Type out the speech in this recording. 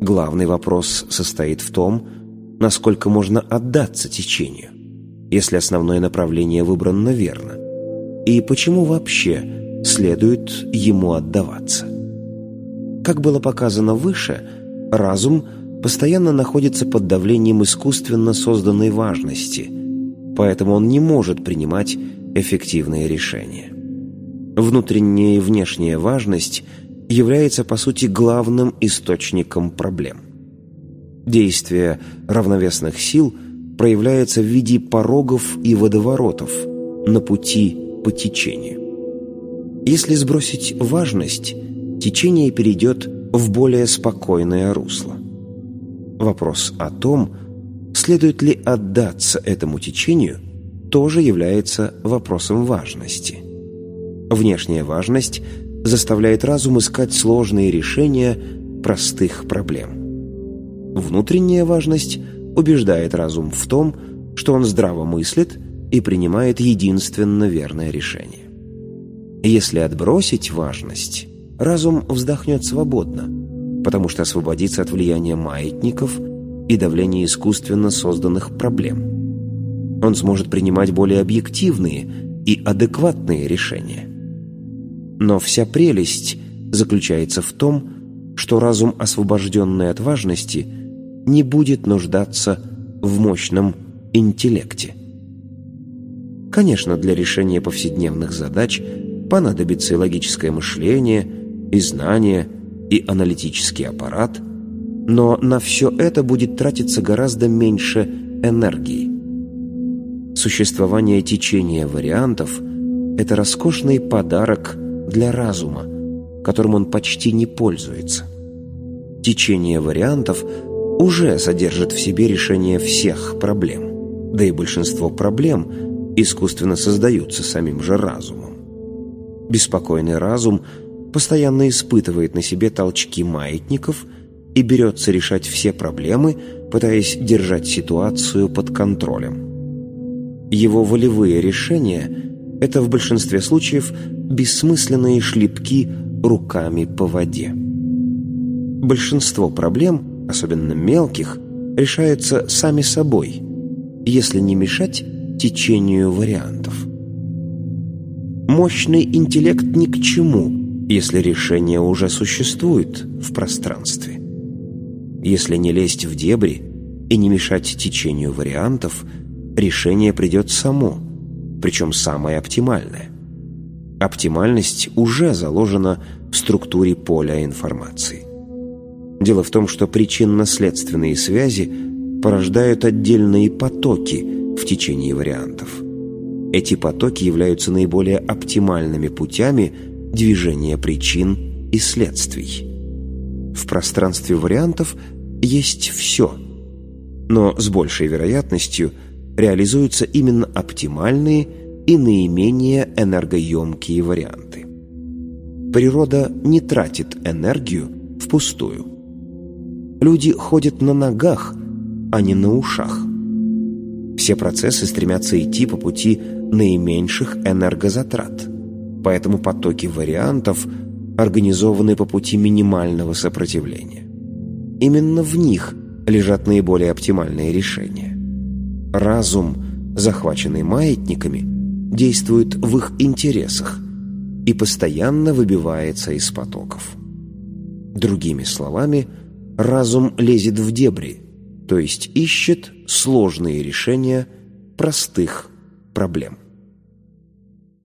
Главный вопрос состоит в том, насколько можно отдаться течению, если основное направление выбрано верно, и почему вообще следует ему отдаваться. Как было показано выше, разум постоянно находится под давлением искусственно созданной важности, поэтому он не может принимать эффективные решения. Внутренняя и внешняя важность является, по сути, главным источником проблем. Действие равновесных сил проявляется в виде порогов и водоворотов на пути по течению. Если сбросить важность, течение перейдет в более спокойное русло. Вопрос о том, следует ли отдаться этому течению, тоже является вопросом важности. Внешняя важность заставляет разум искать сложные решения простых проблем. Внутренняя важность убеждает разум в том, что он здраво мыслит и принимает единственно верное решение. Если отбросить важность, разум вздохнет свободно, потому что освободится от влияния маятников и давления искусственно созданных проблем. Он сможет принимать более объективные и адекватные решения. Но вся прелесть заключается в том, что разум, освобожденный от важности, не будет нуждаться в мощном интеллекте. Конечно, для решения повседневных задач понадобится и логическое мышление, и знание, и аналитический аппарат, но на все это будет тратиться гораздо меньше энергии. Существование течения вариантов – это роскошный подарок для разума, которым он почти не пользуется. Течение вариантов уже содержит в себе решение всех проблем, да и большинство проблем искусственно создаются самим же разумом. Беспокойный разум постоянно испытывает на себе толчки маятников и берется решать все проблемы, пытаясь держать ситуацию под контролем. Его волевые решения – это в большинстве случаев бессмысленные шлепки руками по воде. Большинство проблем, особенно мелких, решаются сами собой, если не мешать течению вариантов. Мощный интеллект ни к чему, если решение уже существует в пространстве. Если не лезть в дебри и не мешать течению вариантов, решение придет само, причем самое оптимальное. Оптимальность уже заложена в структуре поля информации. Дело в том, что причинно-следственные связи порождают отдельные потоки в течение вариантов. Эти потоки являются наиболее оптимальными путями движения причин и следствий. В пространстве вариантов есть все, но с большей вероятностью реализуются именно оптимальные и наименее энергоемкие варианты. Природа не тратит энергию впустую. Люди ходят на ногах, а не на ушах. Все процессы стремятся идти по пути наименьших энергозатрат, поэтому потоки вариантов организованы по пути минимального сопротивления. Именно в них лежат наиболее оптимальные решения. Разум, захваченный маятниками, действует в их интересах и постоянно выбивается из потоков. Другими словами, разум лезет в дебри, то есть ищет сложные решения простых проблем.